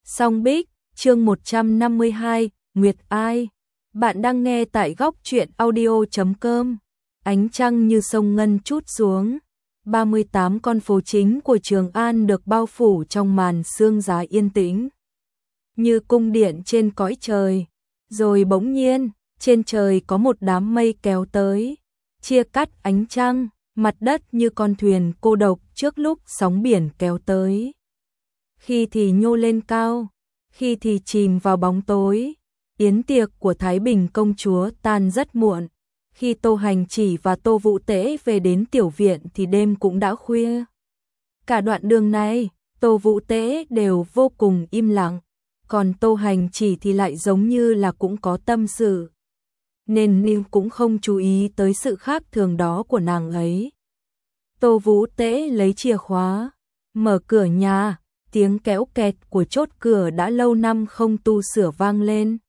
Song Bích, chương 152, Nguyệt Ai. Bạn đang nghe tại góc truyện audio.com. Ánh trăng như sông ngân trút xuống. 38 con phố chính của Trường An được bao phủ trong màn sương giá yên tĩnh. Như cung điện trên cõi trời. Rồi bỗng nhiên, trên trời có một đám mây kéo tới. Chia cắt ánh trăng, mặt đất như con thuyền cô độc trước lúc sóng biển kéo tới. Khi thì nhô lên cao, khi thì chìm vào bóng tối. Yến tiệc của Thái Bình công chúa tan rất muộn. Khi Tô Hành Chỉ và Tô Vũ Tế về đến tiểu viện thì đêm cũng đã khuya. Cả đoạn đường này, Tô Vũ Tế đều vô cùng im lặng, còn Tô Hành Chỉ thì lại giống như là cũng có tâm sự. Nên Ninh cũng không chú ý tới sự khác thường đó của nàng ấy. Tô Vũ Tế lấy chìa khóa, mở cửa nhà. Tiếng kéo kẹt của chốt cửa đã lâu năm không tu sửa vang lên.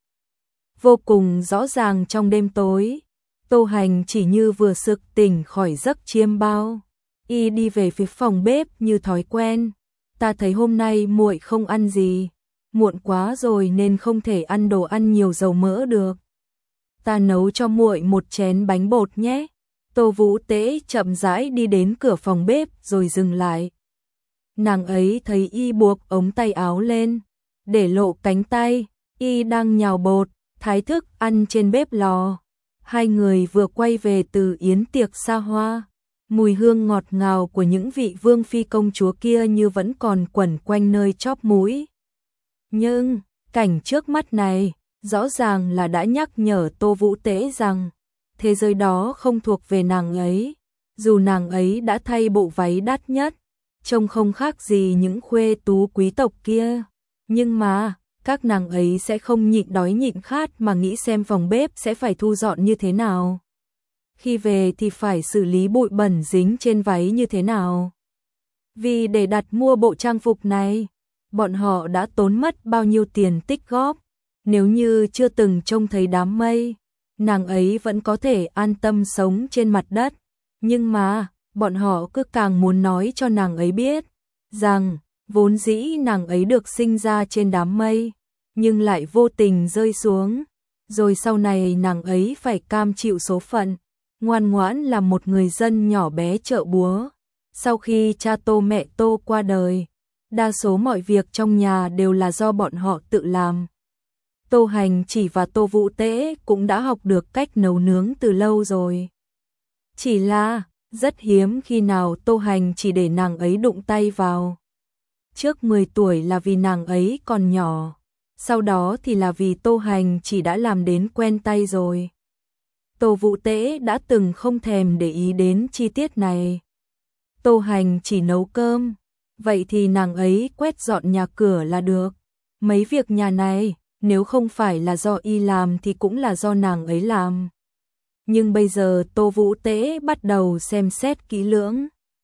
Vô cùng rõ ràng trong đêm tối, Tô Hành Chỉ như vừa sực tỉnh khỏi giấc chiêm bao. Y đi về phía phòng bếp như thói quen. Ta thấy hôm nay muội không ăn gì, muộn quá rồi nên không thể ăn đồ ăn nhiều dầu mỡ được. Ta nấu cho muội một chén bánh bột nhé. Tô Vũ Tế chậm rãi đi đến cửa phòng bếp rồi dừng lại. Nàng ấy thấy y buộc ống tay áo lên, để lộ cánh tay, y đang nhào bột, thái thức ăn trên bếp lò. Hai người vừa quay về từ yến tiệc xa hoa, mùi hương ngọt ngào của những vị vương phi công chúa kia như vẫn còn quẩn quanh nơi chóp mũi. Nhưng, cảnh trước mắt này, rõ ràng là đã nhắc nhở Tô Vũ Tế rằng, thế giới đó không thuộc về nàng ấy, dù nàng ấy đã thay bộ váy đắt nhất. Trông không khác gì những khuê tú quý tộc kia, nhưng mà các nàng ấy sẽ không nhịn đói nhịn khát mà nghĩ xem phòng bếp sẽ phải thu dọn như thế nào. Khi về thì phải xử lý bụi bẩn dính trên váy như thế nào. Vì để đặt mua bộ trang phục này, bọn họ đã tốn mất bao nhiêu tiền tích góp. Nếu như chưa từng trông thấy đám mây, nàng ấy vẫn có thể an tâm sống trên mặt đất. Nhưng mà bọn họ cứ càng muốn nói cho nàng ấy biết rằng vốn dĩ nàng ấy được sinh ra trên đám mây, nhưng lại vô tình rơi xuống, rồi sau này nàng ấy phải cam chịu số phận, ngoan ngoãn là một người dân nhỏ bé chợ búa. Sau khi cha Tô mẹ Tô qua đời, đa số mọi việc trong nhà đều là do bọn họ tự làm. Tô Hành Chỉ và Tô Vũ Tế cũng đã học được cách nấu nướng từ lâu rồi. Chỉ là rất hiếm khi nào Tô Hành Chỉ để nàng ấy đụng tay vào. Trước 10 tuổi là vì nàng ấy còn nhỏ, sau đó thì là vì Tô Hành Chỉ đã làm đến quen tay rồi. Tô Vũ Tế đã từng không thèm để ý đến chi tiết này. Tô Hành Chỉ nấu cơm, vậy thì nàng ấy quét dọn nhà cửa là được. Mấy việc nhà này, nếu không phải là do y làm thì cũng là do nàng ấy làm. Nhưng bây giờ Tô Vũ Tế bắt đầu xem xét kỹ lưỡng.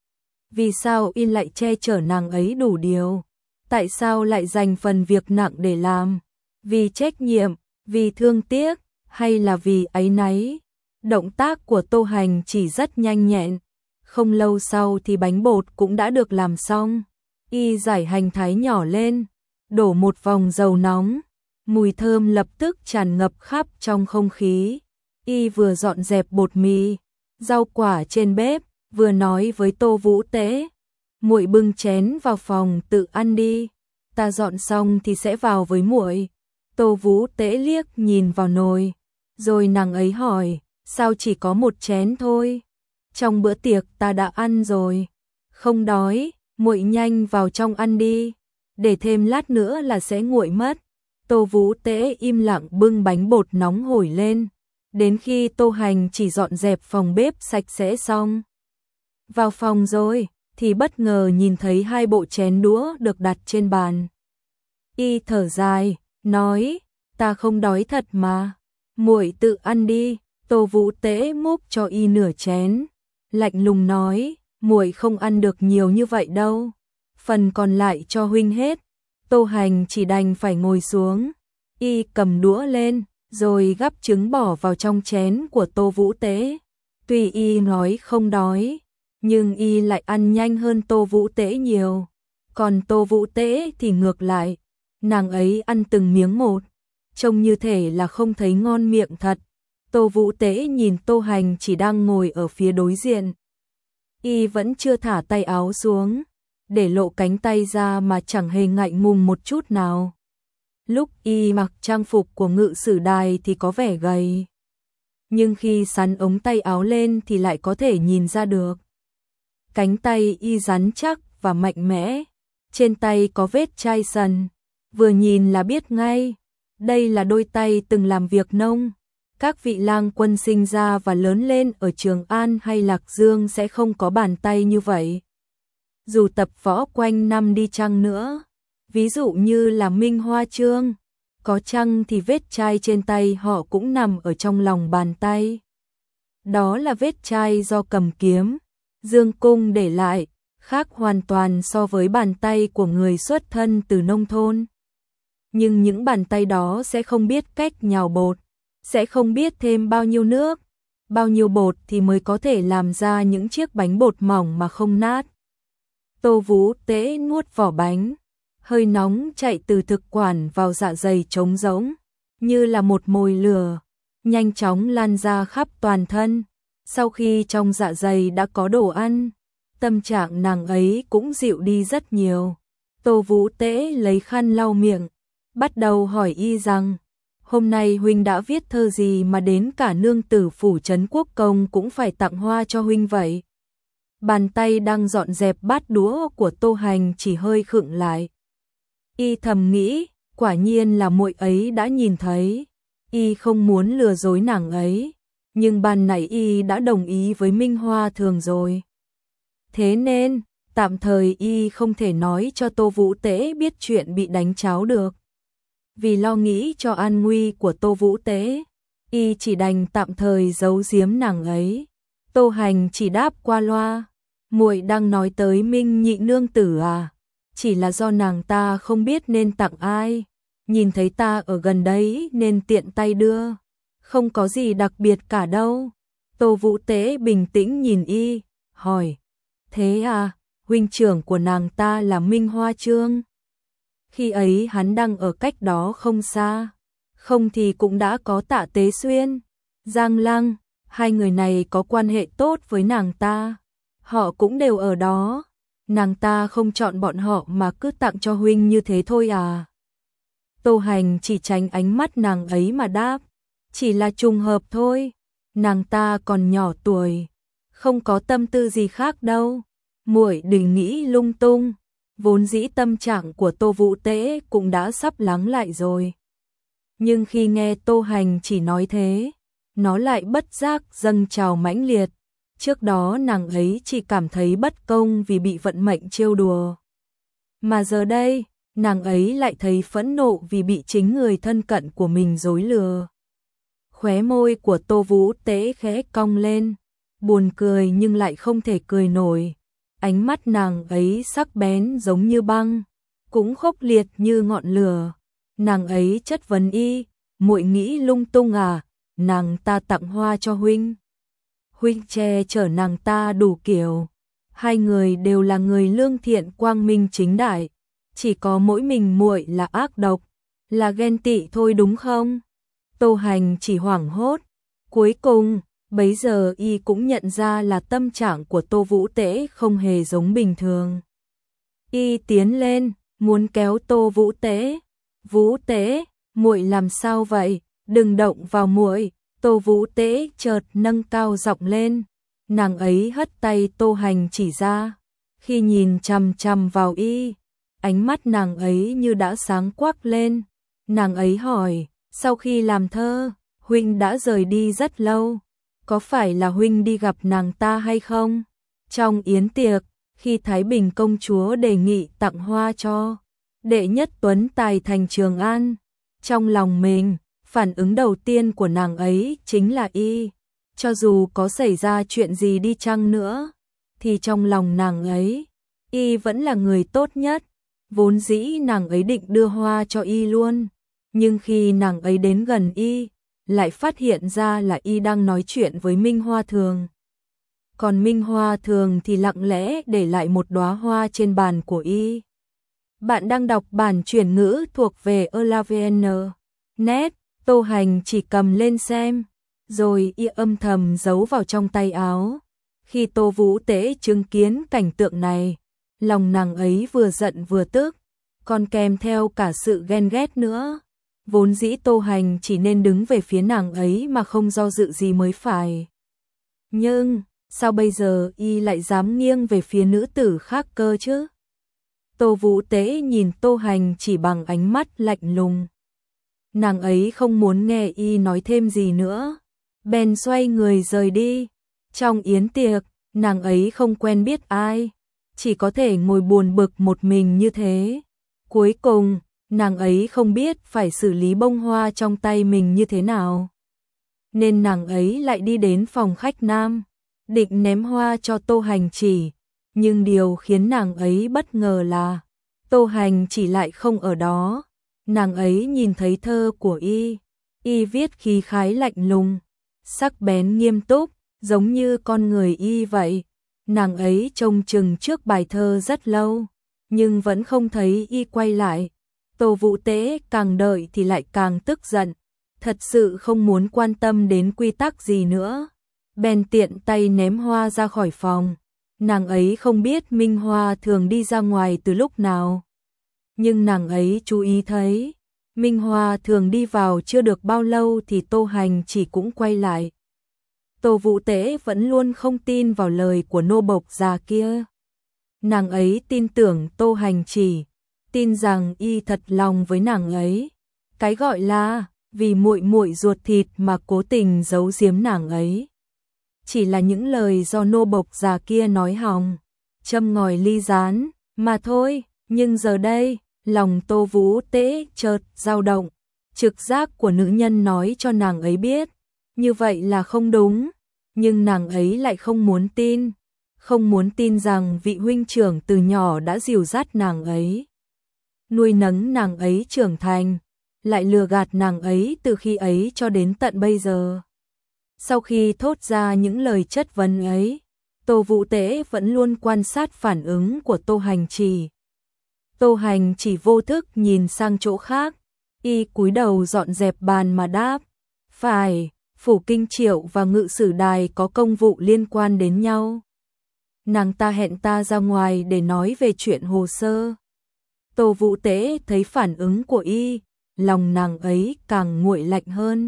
Vì sao y lại che chở nàng ấy đủ điều? Tại sao lại dành phần việc nặng để làm? Vì trách nhiệm, vì thương tiếc, hay là vì áy náy? Động tác của Tô Hành Chỉ rất nhanh nhẹn. Không lâu sau thì bánh bột cũng đã được làm xong. Y giải hành thái nhỏ lên, đổ một vòng dầu nóng. Mùi thơm lập tức tràn ngập khắp trong không khí. Y vừa dọn dẹp bột mì, rau quả trên bếp, vừa nói với Tô Vũ Tế, muội bưng chén vào phòng tự ăn đi, ta dọn xong thì sẽ vào với muội. Tô Vũ Tế liếc nhìn vào nồi, rồi nàng ấy hỏi, sao chỉ có một chén thôi? Trong bữa tiệc ta đã ăn rồi, không đói, muội nhanh vào trong ăn đi, để thêm lát nữa là sẽ nguội mất. Tô Vũ Tế im lặng bưng bánh bột nóng hổi lên. Đến khi Tô Hành Chỉ dọn dẹp phòng bếp sạch sẽ xong, vào phòng rồi, thì bất ngờ nhìn thấy hai bộ chén đũa được đặt trên bàn. Y thở dài, nói, ta không đói thật mà, muội tự ăn đi. Tô Vũ Tế múc cho y nửa chén, lạnh lùng nói, muội không ăn được nhiều như vậy đâu, phần còn lại cho huynh hết. Tô Hành Chỉ đành phải ngồi xuống, y cầm đũa lên, rồi gắp trứng bỏ vào trong chén của Tô Vũ Tế. Tuy y nói không đói, nhưng y lại ăn nhanh hơn Tô Vũ Tế nhiều. Còn Tô Vũ Tế thì ngược lại, nàng ấy ăn từng miếng một, trông như thể là không thấy ngon miệng thật. Tô Vũ Tế nhìn Tô Hành chỉ đang ngồi ở phía đối diện. Y vẫn chưa thả tay áo xuống, để lộ cánh tay ra mà chẳng hề ngại ngùng một chút nào. Lúc y mặc trang phục của ngự sử đài thì có vẻ gầy, nhưng khi xắn ống tay áo lên thì lại có thể nhìn ra được. Cánh tay y rắn chắc và mạnh mẽ, trên tay có vết chai sần, vừa nhìn là biết ngay, đây là đôi tay từng làm việc nông. Các vị lang quân sinh ra và lớn lên ở Trường An hay Lạc Dương sẽ không có bàn tay như vậy. Dù tập võ quanh năm đi chăng nữa, ví dụ như là Minh Hoa Trương, có chăng thì vết chai trên tay họ cũng nằm ở trong lòng bàn tay. Đó là vết chai do cầm kiếm, dương cung để lại, khác hoàn toàn so với bàn tay của người xuất thân từ nông thôn. Nhưng những bàn tay đó sẽ không biết cách nhào bột, sẽ không biết thêm bao nhiêu nước, bao nhiêu bột thì mới có thể làm ra những chiếc bánh bột mỏng mà không nát. Tô Vũ Tế nuốt vỏ bánh, hơi nóng chạy từ thực quản vào dạ dày trống rỗng, như là một mồi lửa, nhanh chóng lan ra khắp toàn thân. Sau khi trong dạ dày đã có đồ ăn, tâm trạng nàng ấy cũng dịu đi rất nhiều. Tô Vũ Tế lấy khăn lau miệng, bắt đầu hỏi y rằng, hôm nay huynh đã viết thơ gì mà đến cả nương tử phủ trấn quốc công cũng phải tặng hoa cho huynh vậy? Bàn tay đang dọn dẹp bát đũa của Tô Hành chỉ hơi khựng lại. Y thầm nghĩ, quả nhiên là muội ấy đã nhìn thấy. Y không muốn lừa dối nàng ấy, nhưng ban nãy y đã đồng ý với Minh Hoa Thường rồi. Thế nên, tạm thời y không thể nói cho Tô Vũ Tế biết chuyện bị đánh cháo được. Vì lo nghĩ cho an nguy của Tô Vũ Tế, y chỉ đành tạm thời giấu giếm nàng ấy. Tô Hành chỉ đáp qua loa, muội đang nói tới Minh nhị nương tử à? Chỉ là do nàng ta không biết nên tặng ai, nhìn thấy ta ở gần đấy nên tiện tay đưa, không có gì đặc biệt cả đâu. Tô Vũ Tế bình tĩnh nhìn y, hỏi, thế à, huynh trưởng của nàng ta là Minh Hoa Trương? Khi ấy hắn đang ở cách đó không xa, không thì cũng đã có Tạ Tế Xuyên, Giang Lăng, hai người này có quan hệ tốt với nàng ta, họ cũng đều ở đó. Nàng ta không chọn bọn họ mà cứ tặng cho huynh như thế thôi à? Tô Hành chỉ tránh ánh mắt nàng ấy mà đáp, chỉ là trùng hợp thôi, nàng ta còn nhỏ tuổi, không có tâm tư gì khác đâu, muội đừng nghĩ lung tung. Vốn dĩ tâm trạng của Tô Vũ Tế cũng đã sắp lắng lại rồi. Nhưng khi nghe Tô Hành chỉ nói thế, nó lại bất giác dâng trào mãnh liệt. Trước đó nàng ấy chỉ cảm thấy bất công vì bị vận mệnh trêu đùa. Mà giờ đây, nàng ấy lại thấy phẫn nộ vì bị chính người thân cận của mình dối lừa. Khóe môi của Tô Vũ Tế khẽ cong lên, buồn cười nhưng lại không thể cười nổi. Ánh mắt nàng ấy sắc bén giống như băng, cũng khốc liệt như ngọn lửa. Nàng ấy chất vấn y, muội nghĩ lung tung à, nàng ta tặng hoa cho huynh. Huynh che chở nàng ta đủ kiểu. Hai người đều là người lương thiện quang minh chính đại, chỉ có mỗi mình muội là ác độc, là ghen tị thôi đúng không? Tô Hành chỉ hoảng hốt. Cuối cùng, bấy giờ y cũng nhận ra là tâm trạng của Tô Vũ Tế không hề giống bình thường. Y tiến lên, muốn kéo Tô Vũ Tế. Vũ Tế, muội làm sao vậy? Đừng động vào muội. Tô Vũ Tế chợt nâng cao giọng lên. Nàng ấy hất tay Tô Hành chỉ ra. Khi nhìn chằm chằm vào y, ánh mắt nàng ấy như đã sáng quắc lên. Nàng ấy hỏi, sau khi làm thơ, huynh đã rời đi rất lâu. Có phải là huynh đi gặp nàng ta hay không? Trong yến tiệc, khi Thái Bình công chúa đề nghị tặng hoa cho đệ nhất tuấn tài thành Trường An, trong lòng mình, phản ứng đầu tiên của nàng ấy chính là y. Cho dù có xảy ra chuyện gì đi chăng nữa, thì trong lòng nàng ấy, y vẫn là người tốt nhất. Vốn dĩ nàng ấy định đưa hoa cho y luôn, nhưng khi nàng ấy đến gần y, lại phát hiện ra là y đang nói chuyện với Minh Hoa Thường. Còn Minh Hoa Thường thì lặng lẽ để lại một đóa hoa trên bàn của y. Bạn đang đọc bản chuyển ngữ thuộc về Elavn. Net, Tô Hành chỉ cầm lên xem, rồi y âm thầm giấu vào trong tay áo. Khi Tô Vũ Tế chứng kiến cảnh tượng này, lòng nàng ấy vừa giận vừa tức, còn kèm theo cả sự ghen ghét nữa. Vốn dĩ Tô Hành chỉ nên đứng về phía nàng ấy mà không do dự gì mới phải. Nhưng, sao bây giờ y lại dám nghiêng về phía nữ tử khác cơ chứ? Tô Vũ Tế nhìn Tô Hành chỉ bằng ánh mắt lạnh lùng. Nàng ấy không muốn nghe y nói thêm gì nữa, bèn xoay người rời đi. Trong yến tiệc, nàng ấy không quen biết ai, chỉ có thể ngồi buồn bực một mình như thế. Cuối cùng, nàng ấy không biết phải xử lý bông hoa trong tay mình như thế nào, nên nàng ấy lại đi đến phòng khách nam, định ném hoa cho Tô Hành Chỉ. Nhưng điều khiến nàng ấy bất ngờ là Tô Hành Chỉ lại không ở đó. Nàng ấy nhìn thấy thơ của y viết khí khái lạnh lùng, sắc bén nghiêm túc, giống như con người y vậy. Nàng ấy trông chừng trước bài thơ rất lâu, nhưng vẫn không thấy y quay lại. Tô Vũ Tế càng đợi thì lại càng tức giận, thật sự không muốn quan tâm đến quy tắc gì nữa. Bèn tiện tay ném hoa ra khỏi phòng. Nàng ấy không biết Minh Hoa thường đi ra ngoài từ lúc nào, nhưng nàng ấy chú ý thấy Minh Hoa thường đi vào chưa được bao lâu thì Tô Hành Chỉ cũng quay lại. Tô Vũ Tế vẫn luôn không tin vào lời của nô bộc già kia. Nàng ấy tin tưởng Tô Hành Chỉ, tin rằng y thật lòng với nàng ấy. Cái gọi là vì muội muội ruột thịt mà cố tình giấu giếm nàng ấy, chỉ là những lời do nô bộc già kia nói hòng, châm ngòi ly gián mà thôi. Nhưng giờ đây, lòng Tô Vũ Tế chợt dao động, trực giác của nữ nhân nói cho nàng ấy biết, như vậy là không đúng, nhưng nàng ấy lại không muốn tin rằng vị huynh trưởng từ nhỏ đã dìu dắt nàng ấy, nuôi nấng nàng ấy trưởng thành, lại lừa gạt nàng ấy từ khi ấy cho đến tận bây giờ. Sau khi thốt ra những lời chất vấn ấy, Tô Vũ Tế vẫn luôn quan sát phản ứng của Tô Hành Chỉ. Tô Hành Chỉ vô thức nhìn sang chỗ khác, y cúi đầu dọn dẹp bàn mà đáp, phải, Phủ Kinh Triệu và Ngự Sử Đài có công vụ liên quan đến nhau. Nàng ta hẹn ta ra ngoài để nói về chuyện hồ sơ. Tô Vũ Tế thấy phản ứng của y, lòng nàng ấy càng nguội lạnh hơn.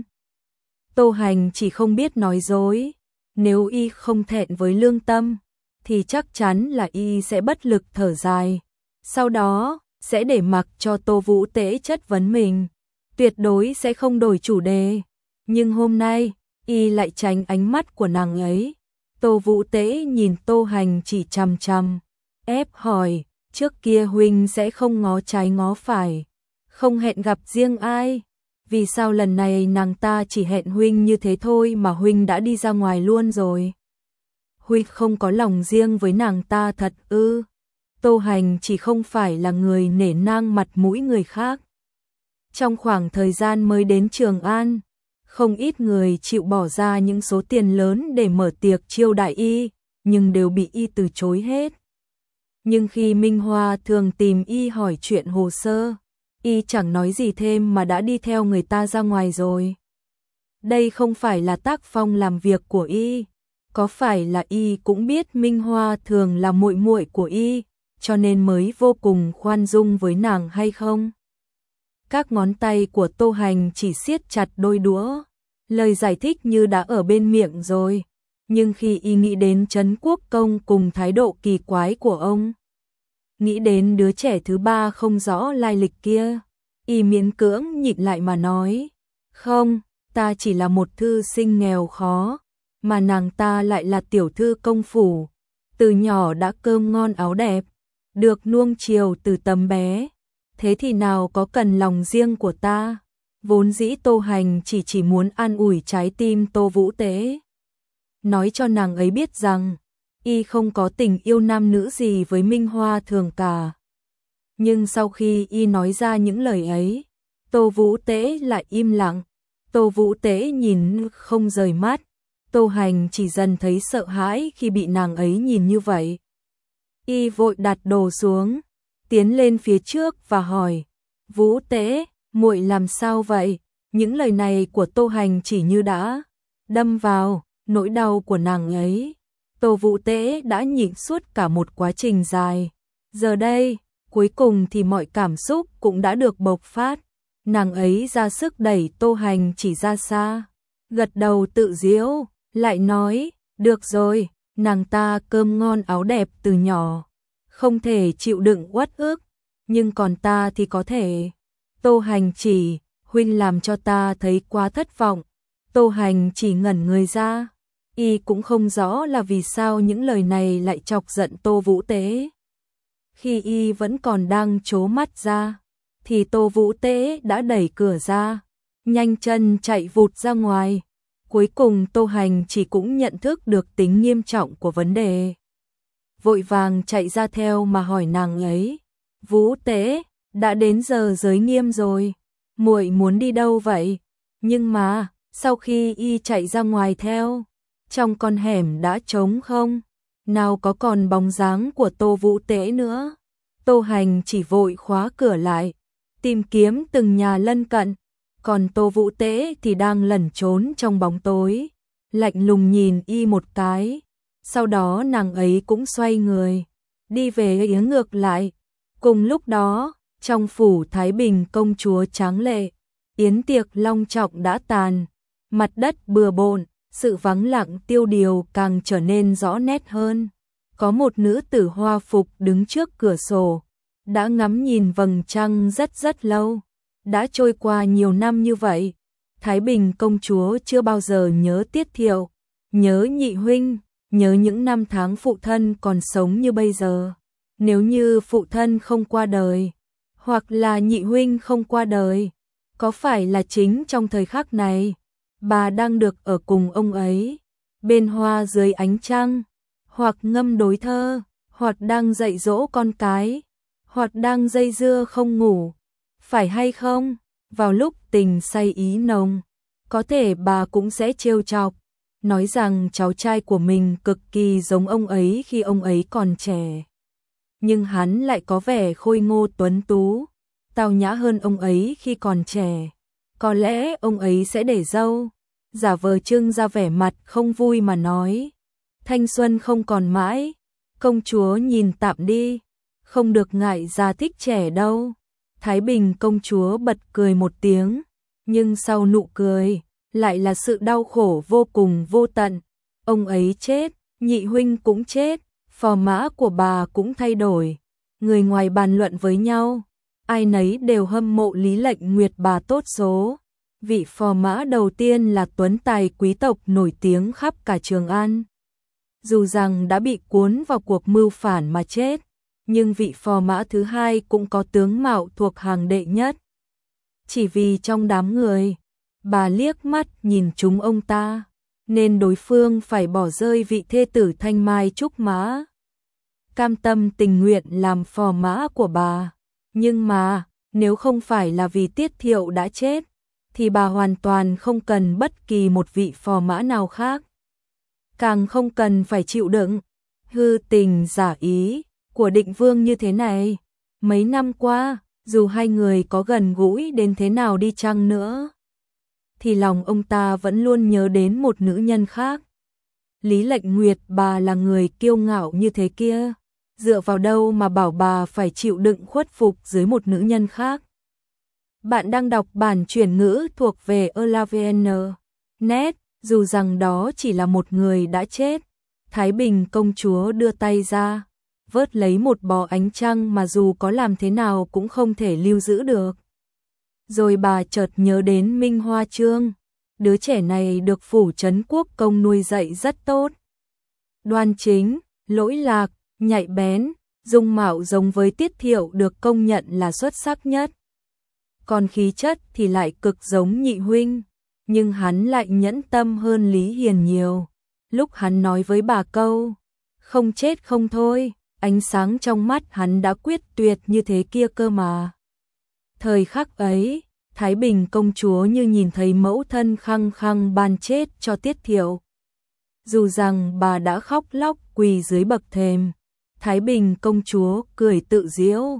Tô Hành Chỉ không biết nói dối, nếu y không thẹn với lương tâm, thì chắc chắn là y sẽ bất lực thở dài, sau đó sẽ để mặc cho Tô Vũ Tế chất vấn mình, tuyệt đối sẽ không đổi chủ đề. Nhưng hôm nay, y lại tránh ánh mắt của nàng ấy. Tô Vũ Tế nhìn Tô Hành Chỉ chằm chằm, ép hỏi, trước kia huynh sẽ không ngó trái ngó phải, không hẹn gặp riêng ai? Vì sao lần này nàng ta chỉ hẹn huynh như thế thôi mà huynh đã đi ra ngoài luôn rồi? Huynh không có lòng riêng với nàng ta thật ư? Tô Hành Chỉ không phải là người nể nang mặt mũi người khác. Trong khoảng thời gian mới đến Trường An, không ít người chịu bỏ ra những số tiền lớn để mở tiệc chiêu đãi y, nhưng đều bị y từ chối hết. Nhưng khi Minh Hoa thường tìm y hỏi chuyện hồ sơ, y chẳng nói gì thêm mà đã đi theo người ta ra ngoài rồi. Đây không phải là tác phong làm việc của y, có phải là y cũng biết Minh Hoa thường là muội muội của y, cho nên mới vô cùng khoan dung với nàng hay không? Các ngón tay của Tô Hành Chỉ siết chặt đôi đũa, lời giải thích như đã ở bên miệng rồi, nhưng khi y nghĩ đến Trấn Quốc Công cùng thái độ kỳ quái của ông, nghĩ đến đứa trẻ thứ ba không rõ lai lịch kia, y miễn cưỡng nhịn lại mà nói, không, ta chỉ là một thư sinh nghèo khó, mà nàng ta lại là tiểu thư công phủ, từ nhỏ đã cơm ngon áo đẹp, được nuông chiều từ tấm bé, thế thì nào có cần lòng riêng của ta? Vốn dĩ Tô Hành chỉ muốn an ủi trái tim Tô Vũ Tế, nói cho nàng ấy biết rằng y không có tình yêu nam nữ gì với Minh Hoa thường cả. Nhưng sau khi y nói ra những lời ấy, Tô Vũ Tế lại im lặng. Tô Vũ Tế nhìn không rời mắt. Tô Hành chỉ dần thấy sợ hãi khi bị nàng ấy nhìn như vậy. Y vội đặt đồ xuống, tiến lên phía trước và hỏi, Vũ Tế, muội làm sao vậy? Những lời này của Tô Hành chỉ như đã đâm vào nỗi đau của nàng ấy. Tô Vũ Tế đã nhịn suốt cả một quá trình dài. Giờ đây, cuối cùng thì mọi cảm xúc cũng đã được bộc phát. Nàng ấy ra sức đẩy Tô Hành chỉ ra xa, gật đầu tự giễu, lại nói, được rồi, nàng ta cơm ngon áo đẹp từ nhỏ, không thể chịu đựng uất ức, nhưng còn ta thì có thể. Tô Hành chỉ, huynh làm cho ta thấy quá thất vọng. Tô Hành chỉ ngẩn người ra, y cũng không rõ là vì sao những lời này lại chọc giận Tô Vũ Tế. Khi y vẫn còn đang trố mắt ra, thì Tô Vũ Tế đã đẩy cửa ra, nhanh chân chạy vụt ra ngoài. Cuối cùng Tô Hành chỉ cũng nhận thức được tính nghiêm trọng của vấn đề. Vội vàng chạy ra theo mà hỏi nàng ấy, Vũ Tế, đã đến giờ giới nghiêm rồi, muội muốn đi đâu vậy? Nhưng mà, sau khi y chạy ra ngoài theo, trong con hẻm đã trống không, nào có còn bóng dáng của Tô Vũ Tế nữa. Tô Hành chỉ vội khóa cửa lại, tìm kiếm từng nhà lân cận, còn Tô Vũ Tế thì đang lẩn trốn trong bóng tối, lạnh lùng nhìn y một cái, sau đó nàng ấy cũng xoay người, đi về hướng ngược lại. Cùng lúc đó, trong phủ Thái Bình công chúa tráng lệ, yến tiệc long trọng đã tàn, mặt đất bừa bộn, sự vắng lặng tiêu điều càng trở nên rõ nét hơn. Có một nữ tử hoa phục đứng trước cửa sổ, đã ngắm nhìn vầng trăng rất lâu. Đã trôi qua nhiều năm như vậy, Thái Bình công chúa chưa bao giờ nhớ Tiết Thiệu, nhớ nhị huynh, nhớ những năm tháng phụ thân còn sống như bây giờ. Nếu như phụ thân không qua đời, hoặc là nhị huynh không qua đời, có phải là chính trong thời khắc này, bà đang được ở cùng ông ấy, bên hoa dưới ánh trăng, hoặc ngâm đối thơ, hoặc đang dạy dỗ con cái, hoặc đang dây dưa không ngủ, phải hay không? Vào lúc tình say ý nồng, có thể bà cũng sẽ trêu chọc, nói rằng cháu trai của mình cực kỳ giống ông ấy khi ông ấy còn trẻ. Nhưng hắn lại có vẻ khôi ngô tuấn tú, tao nhã hơn ông ấy khi còn trẻ. Có lẽ ông ấy sẽ để râu, giả vờ trưng ra vẻ mặt không vui mà nói, thanh xuân không còn mãi, công chúa nhìn tạm đi, không được ngại già thích trẻ đâu. Thái Bình công chúa bật cười một tiếng, nhưng sau nụ cười, lại là sự đau khổ vô cùng vô tận. Ông ấy chết, nhị huynh cũng chết, phò mã của bà cũng thay đổi. Người ngoài bàn luận với nhau, ai nấy đều hâm mộ Lý Lệnh Nguyệt bà tốt số. Vị phò mã đầu tiên là tuấn tài quý tộc nổi tiếng khắp cả Trường An. Dù rằng đã bị cuốn vào cuộc mưu phản mà chết, nhưng vị phò mã thứ hai cũng có tướng mạo thuộc hàng đệ nhất. Chỉ vì trong đám người, bà liếc mắt nhìn chúng ông ta, nên đối phương phải bỏ rơi vị thê tử thanh mai trúc mã, cam tâm tình nguyện làm phò mã của bà. Nhưng mà, nếu không phải là vì Tiết Thiệu đã chết, thì bà hoàn toàn không cần bất kỳ một vị phò mã nào khác. Càng không cần phải chịu đựng hư tình giả ý của Định Vương như thế này. Mấy năm qua, dù hai người có gần gũi đến thế nào đi chăng nữa, thì lòng ông ta vẫn luôn nhớ đến một nữ nhân khác. Lý Lệnh Nguyệt bà là người kiêu ngạo như thế kia, dựa vào đâu mà bảo bà phải chịu đựng khuất phục dưới một nữ nhân khác. Bạn đang đọc bản chuyển ngữ thuộc về Elavn.net, dù rằng đó chỉ là một người đã chết. Thái Bình công chúa đưa tay ra, vớt lấy một bó ánh trăng mà dù có làm thế nào cũng không thể lưu giữ được. Rồi bà chợt nhớ đến Minh Hoa Trương, đứa trẻ này được phủ trấn quốc công nuôi dạy rất tốt. Đoan chính, lỗi lạc, nhạy bén, dung mạo giống với Tiết Thiệu được công nhận là xuất sắc nhất. Còn khí chất thì lại cực giống nhị huynh, nhưng hắn lại nhẫn tâm hơn Lý Hiền nhiều. Lúc hắn nói với bà câu, không chết không thôi, ánh sáng trong mắt hắn đã quyết tuyệt như thế kia cơ mà. Thời khắc ấy, Thái Bình công chúa như nhìn thấy mẫu thân khăng khăng ban chết cho Tiết Thiệu. Dù rằng bà đã khóc lóc quỳ dưới bậc thềm, Thái Bình công chúa cười tự giễu,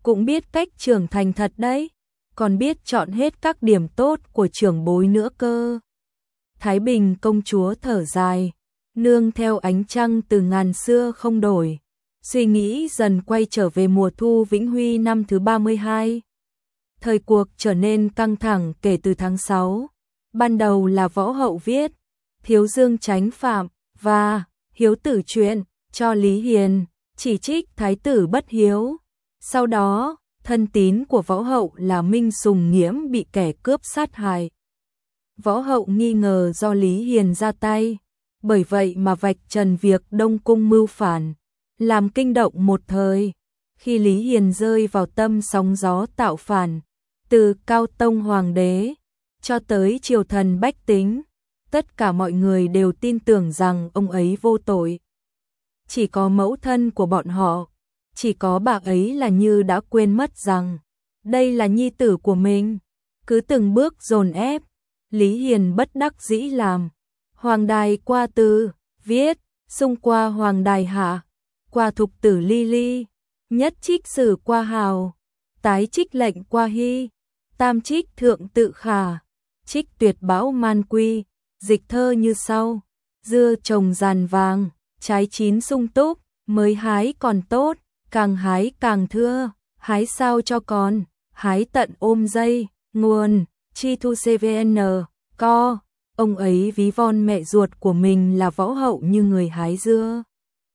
cũng biết cách trưởng thành thật đấy, còn biết chọn hết các điểm tốt của trưởng bối nữa cơ. Thái Bình công chúa thở dài, nương theo ánh trăng từ ngàn xưa không đổi, suy nghĩ dần quay trở về mùa thu Vĩnh Huy năm thứ 32. Thời cuộc trở nên căng thẳng kể từ tháng 6. Ban đầu là Võ Hậu viết Thiếu Dương Chánh Phạm và Hiếu Tử Truyện cho Lý Hiền, chỉ trích thái tử bất hiếu. Sau đó, thân tín của Võ Hậu là Minh Sùng Nghiễm bị kẻ cướp sát hại. Võ Hậu nghi ngờ do Lý Hiền ra tay, bởi vậy mà vạch trần việc Đông Cung mưu phản, làm kinh động một thời. Khi Lý Hiền rơi vào tâm sóng gió tạo phản, từ Cao Tông Hoàng đế cho tới triều thần bách tính, tất cả mọi người đều tin tưởng rằng ông ấy vô tội. Chỉ có mẫu thân của bọn họ, chỉ có bà ấy là như đã quên mất rằng đây là nhi tử của mình. Cứ từng bước dồn ép, Lý Hiền bất đắc dĩ làm Hoàng đài qua từ, viết xung qua Hoàng đài hạ, qua thục tử ly ly, nhất trích sử qua hào, tái trích lệnh qua hy, tam trích thượng tự khả, trích tuyệt bão man quy, dịch thơ như sau: dưa trồng giàn vàng, trái chín sung túc, mới hái còn tốt, càng hái càng thưa, hái sao cho còn, hái tận ôm dây. Nguồn chi thu cvn co. Ông ấy ví von mẹ ruột của mình là Võ Hậu như người hái dưa.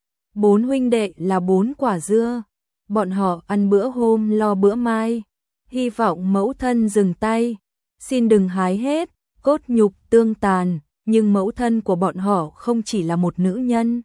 4 huynh đệ là 4 quả dưa, bọn họ ăn bữa hôm lo bữa mai, hy vọng mẫu thân dừng tay, xin đừng hái hết, cốt nhục tương tàn. Nhưng mẫu thân của bọn họ không chỉ là một nữ nhân.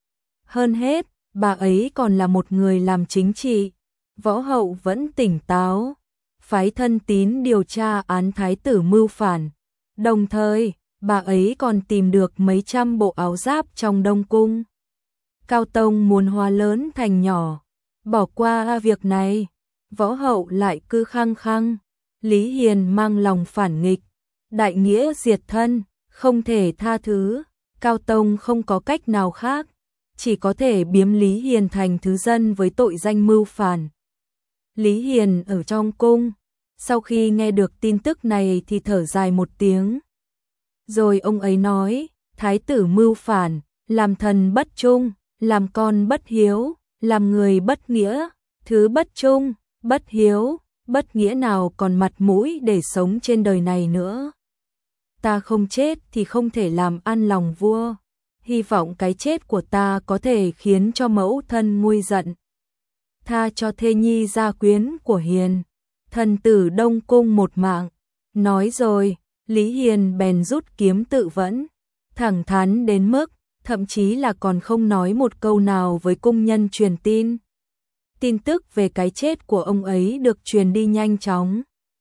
Hơn hết, bà ấy còn là một người làm chính trị. Võ Hậu vẫn tỉnh táo, phái thân tín điều tra án thái tử mưu phản. Đồng thời, bà ấy còn tìm được mấy trăm bộ áo giáp trong Đông Cung. Cao Tông muốn hóa lớn thành nhỏ, bỏ qua việc này. Võ Hậu lại cứ khăng khăng. Lý Hiền mang lòng phản nghịch, đại nghĩa diệt thân, không thể tha thứ. Cao Tông không có cách nào khác, chỉ có thể biếm Lý Hiền thành thứ dân với tội danh mưu phản. Lý Hiền ở trong cung, sau khi nghe được tin tức này thì thở dài một tiếng. Rồi ông ấy nói, thái tử mưu phản, làm thần bất trung, làm con bất hiếu, làm người bất nghĩa, thứ bất trung, bất hiếu, bất nghĩa nào còn mặt mũi để sống trên đời này nữa. Ta không chết thì không thể làm an lòng vua, hy vọng cái chết của ta có thể khiến cho mẫu thân nguôi giận. Tha cho thê nhi gia quyến của Hiền, thần tử Đông Cung một mạng. Nói rồi, Lý Hiền bèn rút kiếm tự vẫn, thẳng thắn đến mức, thậm chí là còn không nói một câu nào với cung nhân truyền tin. Tin tức về cái chết của ông ấy được truyền đi nhanh chóng.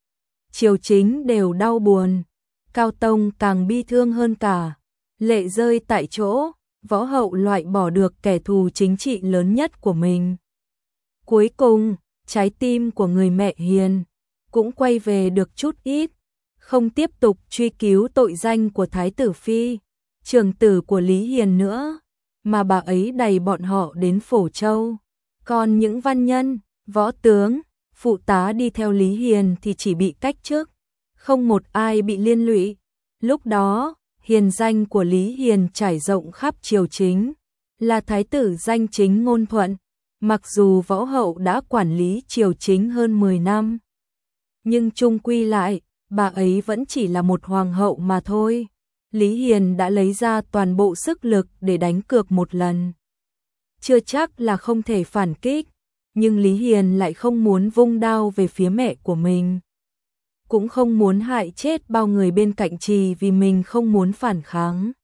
Triều chính đều đau buồn, Cao Tông càng bi thương hơn cả, lệ rơi tại chỗ. Võ Hậu loại bỏ được kẻ thù chính trị lớn nhất của mình. Cuối cùng, trái tim của người mẹ hiền cũng quay về được chút ít, không tiếp tục truy cứu tội danh của Thái tử Phi, trưởng tử của Lý Hiền nữa, mà bà ấy đẩy bọn họ đến Phổ Châu. Còn những văn nhân, võ tướng, phụ tá đi theo Lý Hiền thì chỉ bị cách chức, không một ai bị liên lụy. Lúc đó, hiền danh của Lý Hiền trải rộng khắp triều chính, là thái tử danh chính ngôn thuận. Mặc dù Võ Hậu đã quản lý triều chính hơn 10 năm, nhưng chung quy lại, bà ấy vẫn chỉ là một hoàng hậu mà thôi. Lý Hiền đã lấy ra toàn bộ sức lực để đánh cược một lần. Chưa chắc là không thể phản kích, nhưng Lý Hiền lại không muốn vung đao về phía mẹ của mình. Cũng không muốn hại chết bao người bên cạnh chỉ vì mình không muốn phản kháng.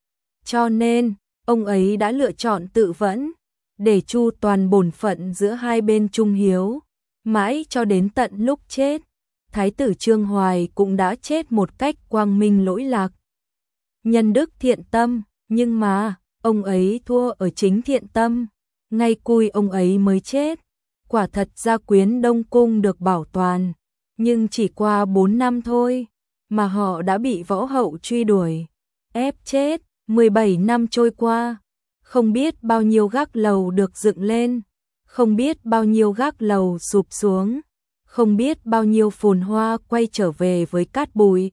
Cho nên, ông ấy đã lựa chọn tự vẫn, để chu toàn bổn phận giữa hai bên trung hiếu, mãi cho đến tận lúc chết. Thái tử Trương Hoài cũng đã chết một cách quang minh lỗi lạc. Nhân đức thiện tâm, nhưng mà, ông ấy thua ở chính thiện tâm, ngay cùi ông ấy mới chết. Quả thật gia quyến Đông Cung được bảo toàn, nhưng chỉ qua 4 năm thôi, mà họ đã bị Võ Hậu truy đuổi, ép chết. 17 năm trôi qua, không biết bao nhiêu gác lầu được dựng lên, không biết bao nhiêu gác lầu sụp xuống, không biết bao nhiêu phồn hoa quay trở về với cát bụi.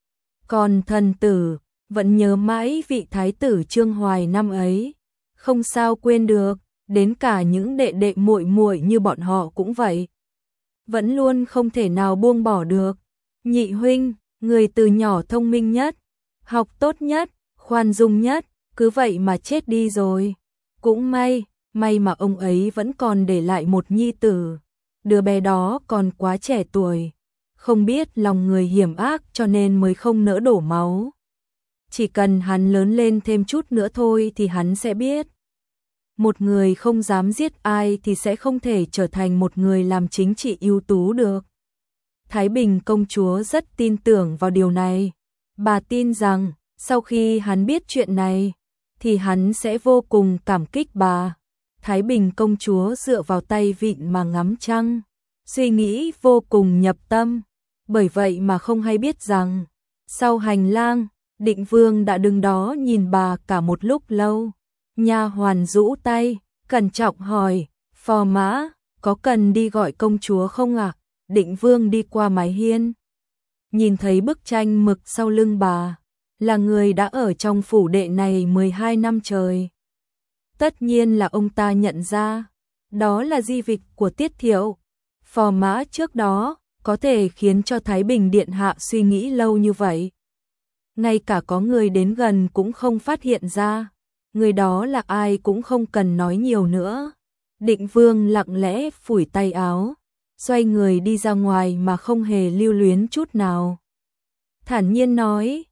Còn thần tử vẫn nhớ mãi vị thái tử Trương Hoài năm ấy, không sao quên được, đến cả những đệ đệ muội muội như bọn họ cũng vậy. Vẫn luôn không thể nào buông bỏ được. Nhị huynh, người từ nhỏ thông minh nhất, học tốt nhất, khoan dung nhất, cứ vậy mà chết đi rồi. Cũng may mà ông ấy vẫn còn để lại một nhi tử. Đứa bé đó còn quá trẻ tuổi, không biết lòng người hiểm ác cho nên mới không nỡ đổ máu. Chỉ cần hắn lớn lên thêm chút nữa thôi thì hắn sẽ biết. Một người không dám giết ai thì sẽ không thể trở thành một người làm chính trị ưu tú được. Thái Bình công chúa rất tin tưởng vào điều này. Bà tin rằng sau khi hắn biết chuyện này thì hắn sẽ vô cùng cảm kích bà. Thái Bình công chúa dựa vào tay vịn mà ngắm trăng, suy nghĩ vô cùng nhập tâm. Bởi vậy mà không hay biết rằng sau hành lang, Định Vương đã đứng đó nhìn bà cả một lúc lâu. Nha hoàn rũ tay, cẩn trọng hỏi, phò mã, có cần đi gọi công chúa không ạ? Định Vương đi qua mái hiên, nhìn thấy bức tranh mực sau lưng bà, là người đã ở trong phủ đệ này 12 năm trời. Tất nhiên là ông ta nhận ra, đó là di vịch của Tiết Thiệu. Phò mã trước đó có thể khiến cho Thái Bình điện hạ suy nghĩ lâu như vậy. Ngay cả có người đến gần cũng không phát hiện ra. Người đó là ai cũng không cần nói nhiều nữa. Định Vương lặng lẽ phủi tay áo, xoay người đi ra ngoài mà không hề lưu luyến chút nào. Thản nhiên nói,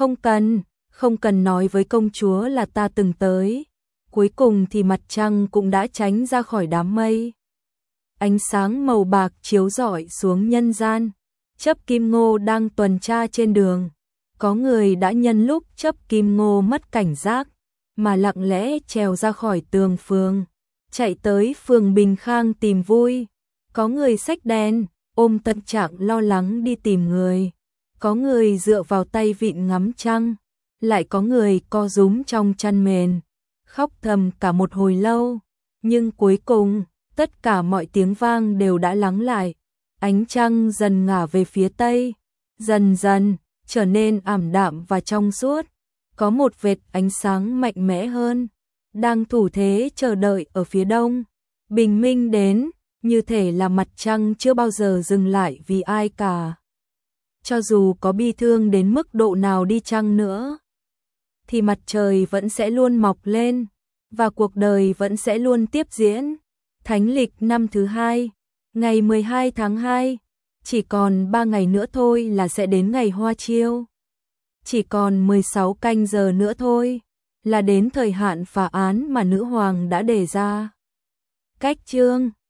không cần nói với công chúa là ta từng tới. Cuối cùng thì mặt trăng cũng đã tránh ra khỏi đám mây. Ánh sáng màu bạc chiếu rọi xuống nhân gian. Chấp Kim Ngô đang tuần tra trên đường. Có người đã nhân lúc Chấp Kim Ngô mất cảnh giác mà lặng lẽ trèo ra khỏi tường phường, chạy tới phường Bình Khang tìm vui. Có người xách đèn, ôm tâm trạng lo lắng đi tìm người. Có người dựa vào tay vịn ngắm trăng, lại có người co rúm trong chăn mền, khóc thầm cả một hồi lâu. Nhưng cuối cùng, tất cả mọi tiếng vang đều đã lắng lại. Ánh trăng dần ngả về phía tây, dần dần trở nên ảm đạm và trong suốt. Có một vệt ánh sáng mạnh mẽ hơn, đang thủ thế chờ đợi ở phía đông. Bình minh đến, như thể là mặt trăng chưa bao giờ dừng lại vì ai cả. Cho dù có bi thương đến mức độ nào đi chăng nữa, thì mặt trời vẫn sẽ luôn mọc lên, và cuộc đời vẫn sẽ luôn tiếp diễn. Thánh lịch năm thứ 2, ngày 12 tháng 2, chỉ còn 3 ngày nữa thôi là sẽ đến ngày hoa chiêu. Chỉ còn 16 canh giờ nữa thôi là đến thời hạn phá án mà nữ hoàng đã đề ra. Cách chương